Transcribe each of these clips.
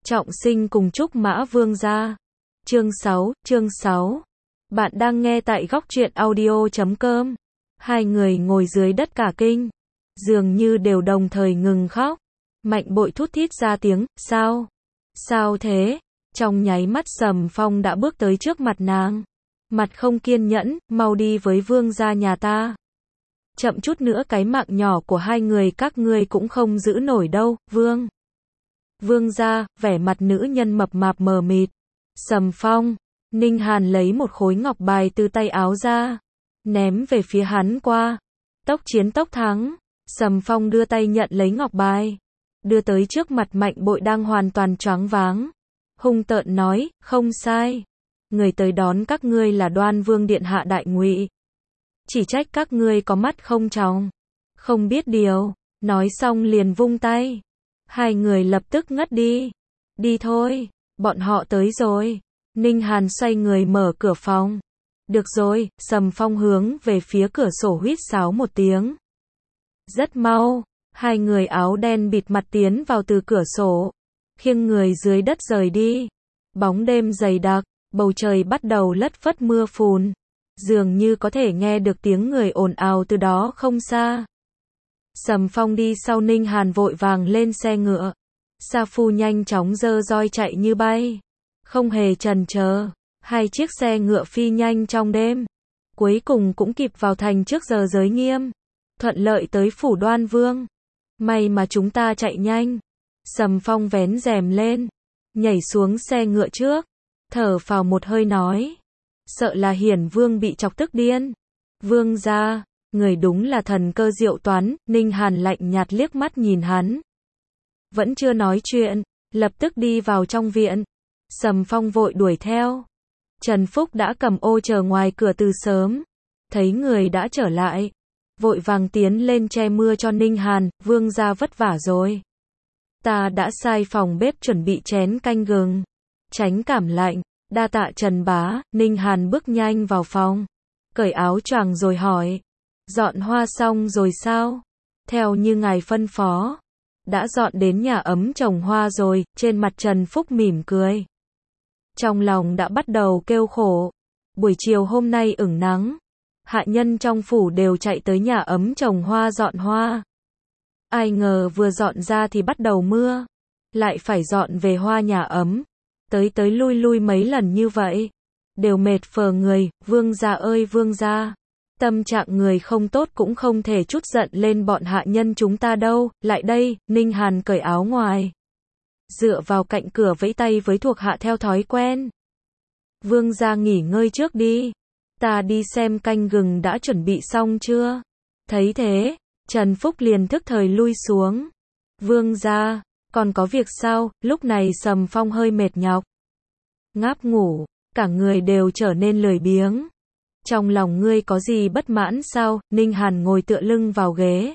Trọng sinh cùng Trúc Mã Vương gia. Chương 6. Bạn đang nghe tại góc truyện audio.com. Hai người ngồi dưới đất cả kinh, dường như đều đồng thời ngừng khóc. Mạnh Bội thút thít ra tiếng, sao? Sao thế? Trong nháy mắt Sầm Phong đã bước tới trước mặt nàng. Mặt không kiên nhẫn, mau đi với vương gia nhà ta. Chậm chút nữa cái mạng nhỏ của hai người các ngươi cũng không giữ nổi đâu, Vương gia, vẻ mặt nữ nhân mập mạp mờ mịt. Sầm Phong, Ninh Hàn lấy một khối ngọc bài từ tay áo ra, ném về phía hắn qua. Tốc chiến tốc thắng. Sầm Phong đưa tay nhận lấy ngọc bài, đưa tới trước mặt Mạnh Bội đang hoàn toàn choáng váng. Hung tợn nói, không sai. Người tới đón các ngươi là Đoan Vương điện hạ Đại Ngụy. Chỉ trách các ngươi có mắt không tròng, không biết điều. Nói xong liền vung tay. Hai người lập tức ngất đi. Đi thôi, bọn họ tới rồi. Ninh Hàn xoay người mở cửa phòng. Được rồi, Sầm Phong hướng về phía cửa sổ huýt sáo một tiếng. Rất mau, hai người áo đen bịt mặt tiến vào từ cửa sổ, khiêng người dưới đất rời đi. Bóng đêm dày đặc, bầu trời bắt đầu lất phất mưa phùn, dường như có thể nghe được tiếng người ồn ào từ đó không xa. Sầm Phong đi sau Ninh Hàn vội vàng lên xe ngựa. Sa Phu nhanh chóng giơ roi chạy như bay, không hề chần chờ. Hai chiếc xe ngựa phi nhanh trong đêm, cuối cùng cũng kịp vào thành trước giờ giới nghiêm, thuận lợi tới phủ Đoan Vương. May mà chúng ta chạy nhanh. Sầm Phong vén rèm lên, nhảy xuống xe ngựa trước, thở phào một hơi nói, sợ là Hiển Vương bị chọc tức điên. Vương gia, người đúng là thần cơ diệu toán. Ninh Hàn lạnh nhạt liếc mắt nhìn hắn, vẫn chưa nói chuyện, lập tức đi vào trong viện. Sầm Phong vội đuổi theo. Trần Phúc đã cầm ô chờ ngoài cửa từ sớm, thấy người đã trở lại, vội vàng tiến lên che mưa cho Ninh Hàn. Vương gia vất vả rồi. Ta đã sai phòng bếp chuẩn bị chén canh gừng, tránh cảm lạnh. Đa tạ Trần bá. Ninh Hàn bước nhanh vào phòng, cởi áo choàng rồi hỏi, dọn hoa xong rồi sao? Theo như ngài phân phó, đã dọn đến nhà ấm trồng hoa rồi. Trên mặt Trần Phúc mỉm cười, trong lòng đã bắt đầu kêu khổ. Buổi chiều hôm nay ửng nắng, hạ nhân trong phủ đều chạy tới nhà ấm trồng hoa dọn hoa. Ai ngờ vừa dọn ra thì bắt đầu mưa, lại phải dọn về hoa nhà ấm, tới lui lui mấy lần như vậy, đều mệt phờ người. Vương gia ơi vương gia, tâm trạng người không tốt cũng không thể chút giận lên bọn hạ nhân chúng ta đâu. Lại đây. Ninh Hàn cởi áo ngoài, dựa vào cạnh cửa vẫy tay với thuộc hạ theo thói quen. Vương gia nghỉ ngơi trước đi, ta đi xem canh gừng đã chuẩn bị xong chưa. Thấy thế, Trần Phúc liền thức thời lui xuống. Vương gia, còn có việc sao? Lúc này Sầm Phong hơi mệt nhọc, ngáp ngủ, cả người đều trở nên lười biếng. Trong lòng ngươi có gì bất mãn sao? Ninh Hàn ngồi tựa lưng vào ghế,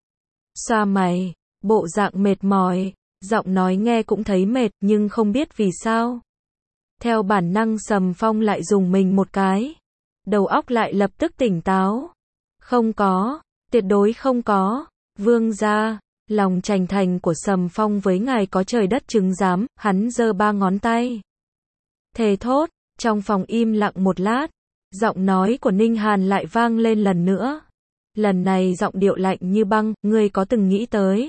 xoa mày, bộ dạng mệt mỏi, giọng nói nghe cũng thấy mệt, nhưng không biết vì sao. Theo bản năng Sầm Phong lại dùng mình một cái, đầu óc lại lập tức tỉnh táo. Không có, tuyệt đối không có. Vương gia, lòng chành thành của Sầm Phong với ngài có trời đất chứng giám. Hắn giơ ba ngón tay, thề thốt. Trong phòng im lặng một lát, giọng nói của Ninh Hàn lại vang lên lần nữa. Lần này giọng điệu lạnh như băng, ngươi có từng nghĩ tới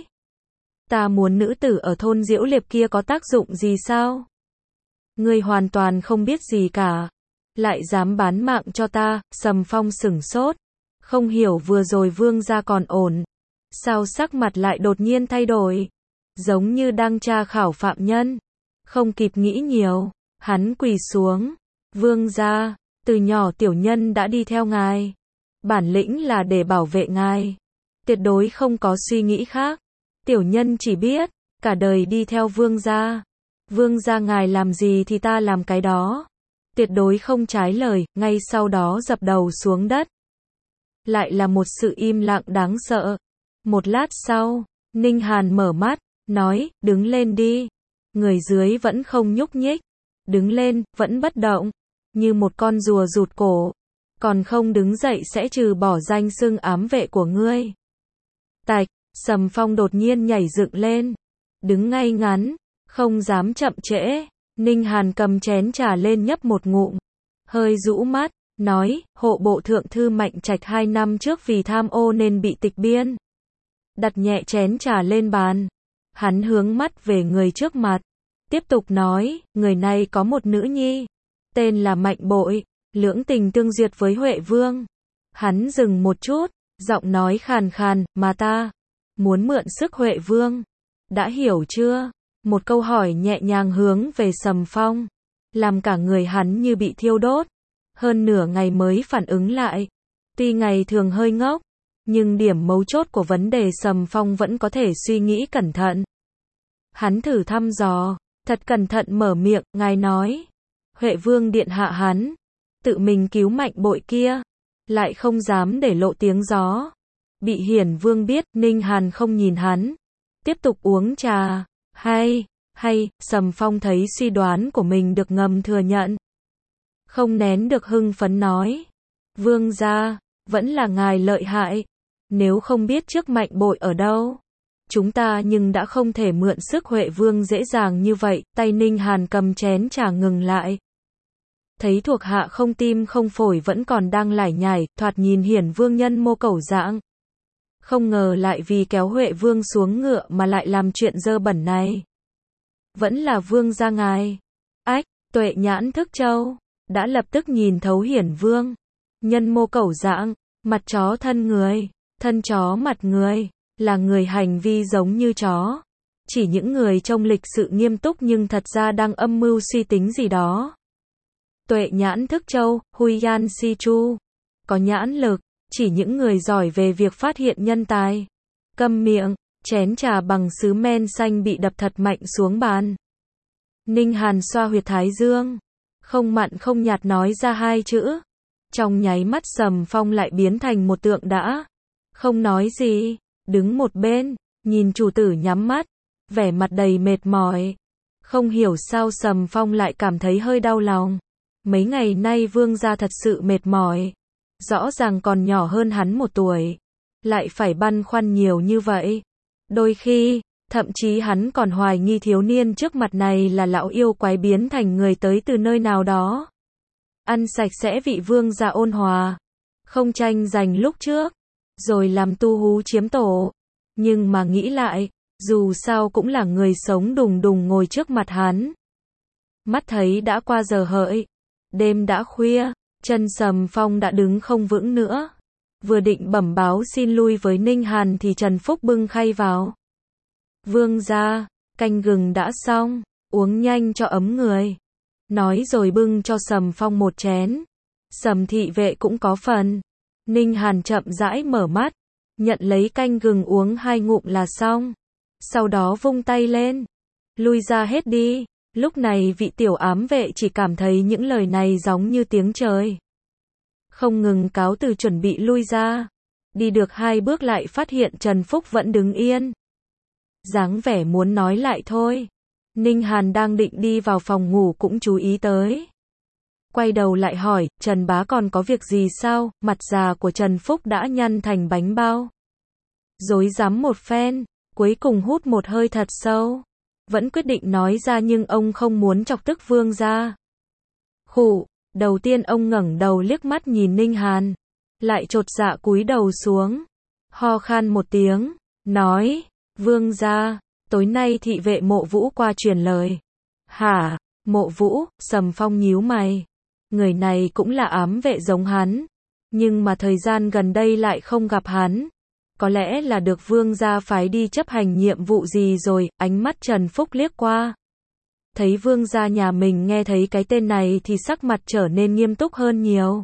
ta muốn nữ tử ở thôn Diễu Liệp kia có tác dụng gì sao? Ngươi hoàn toàn không biết gì cả, lại dám bán mạng cho ta. Sầm Phong sửng sốt, không hiểu vừa rồi vương gia còn ổn, sao sắc mặt lại đột nhiên thay đổi, giống như đang tra khảo phạm nhân. Không kịp nghĩ nhiều, hắn quỳ xuống. Vương gia, từ nhỏ tiểu nhân đã đi theo ngài, bản lĩnh là để bảo vệ ngài, tuyệt đối không có suy nghĩ khác. Tiểu nhân chỉ biết cả đời đi theo vương gia. Vương gia ngài làm gì thì ta làm cái đó, tuyệt đối không trái lời. Ngay sau đó dập đầu xuống đất. Lại là một sự im lặng đáng sợ. Một lát sau, Ninh Hàn mở mắt, nói, đứng lên đi. Người dưới vẫn không nhúc nhích, đứng lên, vẫn bất động, như một con rùa rụt cổ. Còn không đứng dậy sẽ trừ bỏ danh xưng ám vệ của ngươi. Tạch. Sầm Phong đột nhiên nhảy dựng lên, đứng ngay ngắn, Không dám chậm trễ, Ninh Hàn cầm chén trà lên nhấp một ngụm, hơi rũ mắt, nói, hộ bộ thượng thư Mạnh Trạch 2 năm trước vì tham ô nên bị tịch biên. Đặt nhẹ chén trà lên bàn, hắn hướng mắt về người trước mặt, tiếp tục nói, người này có một nữ nhi, tên là Mạnh Bội, lưỡng tình tương duyệt với Huệ Vương. Hắn dừng một chút, giọng nói khàn khàn, mà ta muốn mượn sức Huệ Vương. Đã hiểu chưa? Một câu hỏi nhẹ nhàng hướng về Sầm Phong, làm cả người hắn như bị thiêu đốt. Hơn nửa ngày mới phản ứng lại. Tuy ngày thường hơi ngốc, nhưng điểm mấu chốt của vấn đề Sầm Phong vẫn có thể suy nghĩ cẩn thận. Hắn thử thăm dò, thật cẩn thận mở miệng, ngài nói, Huệ Vương điện hạ hắn tự mình cứu Mạnh Bội kia, lại không dám để lộ tiếng gió. Bị Hiển Vương biết, Ninh Hàn không nhìn hắn, tiếp tục uống trà. Hay, Sầm Phong thấy suy đoán của mình được ngầm thừa nhận. Không nén được hưng phấn nói, Vương gia, vẫn là ngài lợi hại. Nếu không biết trước Mạnh Bội ở đâu, chúng ta nhưng đã không thể mượn sức Huệ Vương dễ dàng như vậy. Tay Ninh Hàn cầm chén trà ngừng lại. Thấy thuộc hạ không tim không phổi vẫn còn đang lải nhải, thoạt nhìn Hiển Vương nhân mô cẩu dạng. Không ngờ lại vì kéo Huệ Vương xuống ngựa mà lại làm chuyện dơ bẩn này. Vẫn là Vương gia ngài. Ách, Tuệ nhãn thức châu đã lập tức nhìn thấu Hiển Vương. Nhân mô cẩu dạng, mặt chó thân người, thân chó mặt người, là người hành vi giống như chó. Chỉ những người trong lịch sự nghiêm túc nhưng thật ra đang âm mưu suy tính gì đó. Tuệ nhãn thức châu, Huy Yan Si Chu. Có nhãn lực, chỉ những người giỏi về việc phát hiện nhân tài. Câm miệng, chén trà bằng sứ men xanh bị đập thật mạnh xuống bàn. Ninh Hàn xoa huyệt thái dương, không mặn không nhạt nói ra hai chữ. Trong nháy mắt Sầm Phong lại biến thành một tượng đã. Không nói gì, đứng một bên, nhìn chủ tử nhắm mắt, vẻ mặt đầy mệt mỏi. Không hiểu sao Sầm Phong lại cảm thấy hơi đau lòng. Mấy ngày nay Vương gia thật sự mệt mỏi. Rõ ràng còn nhỏ hơn hắn 1 tuổi, lại phải băn khoăn nhiều như vậy. Đôi khi, thậm chí hắn còn hoài nghi thiếu niên trước mặt này là lão yêu quái biến thành người tới từ nơi nào đó. Ăn sạch sẽ vị Vương gia ôn hòa, không tranh giành lúc trước, rồi làm tu hú chiếm tổ. Nhưng mà nghĩ lại, dù sao cũng là người sống đùng đùng ngồi trước mặt hắn. Mắt thấy đã qua giờ hợi, đêm đã khuya, chân Sầm Phong đã đứng không vững nữa. Vừa định bẩm báo xin lui với Ninh Hàn thì Trần Phúc bưng khay vào. Vương gia, canh gừng đã xong, uống nhanh cho ấm người. Nói rồi bưng cho Sầm Phong một chén. Sầm thị vệ cũng có phần. Ninh Hàn chậm rãi mở mắt, nhận lấy canh gừng uống 2 ngụm là xong. Sau đó vung tay lên, lui ra hết đi. Lúc này vị tiểu ám vệ chỉ cảm thấy những lời này giống như tiếng trời. Không ngừng cáo từ chuẩn bị lui ra. Đi được 2 bước lại phát hiện Trần Phúc vẫn đứng yên. Dáng vẻ muốn nói lại thôi. Ninh Hàn đang định đi vào phòng ngủ cũng chú ý tới. Quay đầu lại hỏi, Trần bá còn có việc gì sao? Mặt già của Trần Phúc đã nhăn thành bánh bao. Rối rắm một phen, cuối cùng hút một hơi thật sâu. Vẫn quyết định nói ra nhưng ông không muốn chọc tức Vương gia. Khụ, đầu tiên ông ngẩng đầu liếc mắt nhìn Ninh Hàn, lại chột dạ cúi đầu xuống, ho khan một tiếng, nói, Vương gia, tối nay thị vệ Mộ Vũ qua truyền lời. Hả, Mộ Vũ? Sầm Phong nhíu mày. Người này cũng là ám vệ giống hắn, nhưng mà thời gian gần đây lại không gặp hắn. Có lẽ là được Vương gia phái đi chấp hành nhiệm vụ gì rồi. Ánh mắt Trần Phúc liếc qua, thấy Vương gia nhà mình nghe thấy cái tên này thì sắc mặt trở nên nghiêm túc hơn nhiều.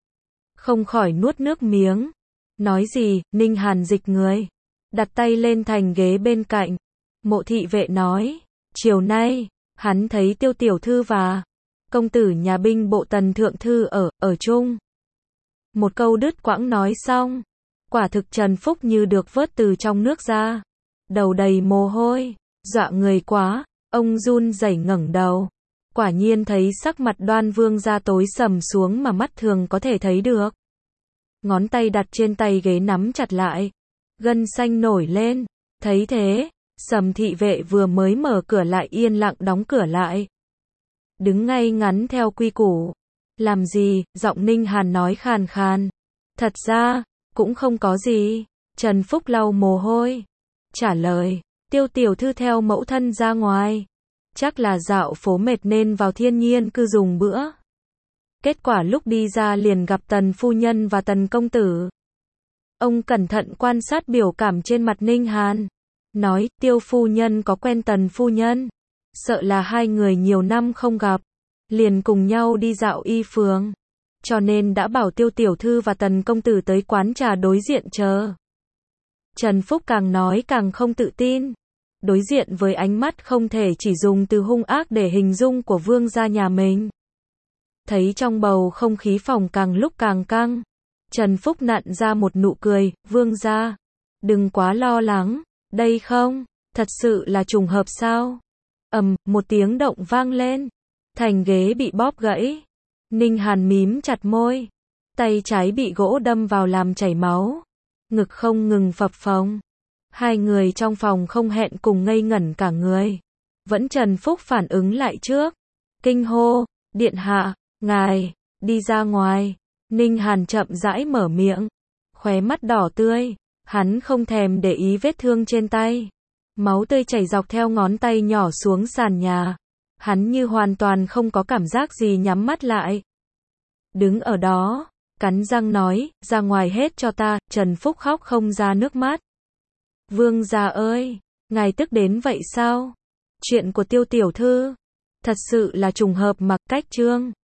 Không khỏi nuốt nước miếng. Nói gì? Ninh Hàn dịch người, đặt tay lên thành ghế bên cạnh. Mộ thị vệ nói, chiều nay, hắn thấy Tiêu tiểu thư và công tử nhà binh bộ Tần thượng thư ở chung. Một câu đứt quãng nói xong, quả thực Trần Phúc như được vớt từ trong nước ra. Đầu đầy mồ hôi, dọa người quá, ông run rẩy ngẩng đầu. Quả nhiên thấy sắc mặt Đoan Vương gia tối sầm xuống mà mắt thường có thể thấy được. Ngón tay đặt trên tay ghế nắm chặt lại, gân xanh nổi lên. Thấy thế, Sầm thị vệ vừa mới mở cửa lại yên lặng đóng cửa lại. Đứng ngay ngắn theo quy củ. Làm gì? Giọng Ninh Hàn nói khàn khàn. Thật ra, cũng không có gì. Trần Phúc lau mồ hôi. Trả lời, Tiêu tiểu thư theo mẫu thân ra ngoài. Chắc là dạo phố mệt nên vào thiên nhiên cư dùng bữa. Kết quả lúc đi ra liền gặp Tần phu nhân và Tần công tử. Ông cẩn thận quan sát biểu cảm trên mặt Ninh Hàn. Nói, Tiêu phu nhân có quen Tần phu nhân. Sợ là hai người nhiều năm không gặp. Liền cùng nhau đi dạo y phường. Cho nên đã bảo Tiêu tiểu thư và Tần công tử tới quán trà đối diện chờ. Trần Phúc càng nói càng không tự tin. Đối diện với ánh mắt không thể chỉ dùng từ hung ác để hình dung của vương gia nhà mình. Thấy trong bầu không khí phòng càng lúc càng căng. Trần Phúc nặn ra một nụ cười, vương gia. Đừng quá lo lắng, đây không, thật sự là trùng hợp sao? Một tiếng động vang lên. Thành ghế bị bóp gãy. Ninh Hàn mím chặt môi. Tay trái bị gỗ đâm vào làm chảy máu. Ngực không ngừng phập phồng. Hai người trong phòng không hẹn cùng ngây ngẩn cả người. Vẫn Trần Phúc phản ứng lại trước. Kinh hô, điện hạ, ngài, đi ra ngoài. Ninh Hàn chậm rãi mở miệng. Khóe mắt đỏ tươi. Hắn không thèm để ý vết thương trên tay. Máu tươi chảy dọc theo ngón tay nhỏ xuống sàn nhà. Hắn như hoàn toàn không có cảm giác gì nhắm mắt lại. Đứng ở đó, cắn răng nói, ra ngoài hết cho ta. Trần Phúc khóc không ra nước mắt. Vương gia ơi, ngài tức đến vậy sao? Chuyện của Tiêu tiểu thư, thật sự là trùng hợp mặc cách chương.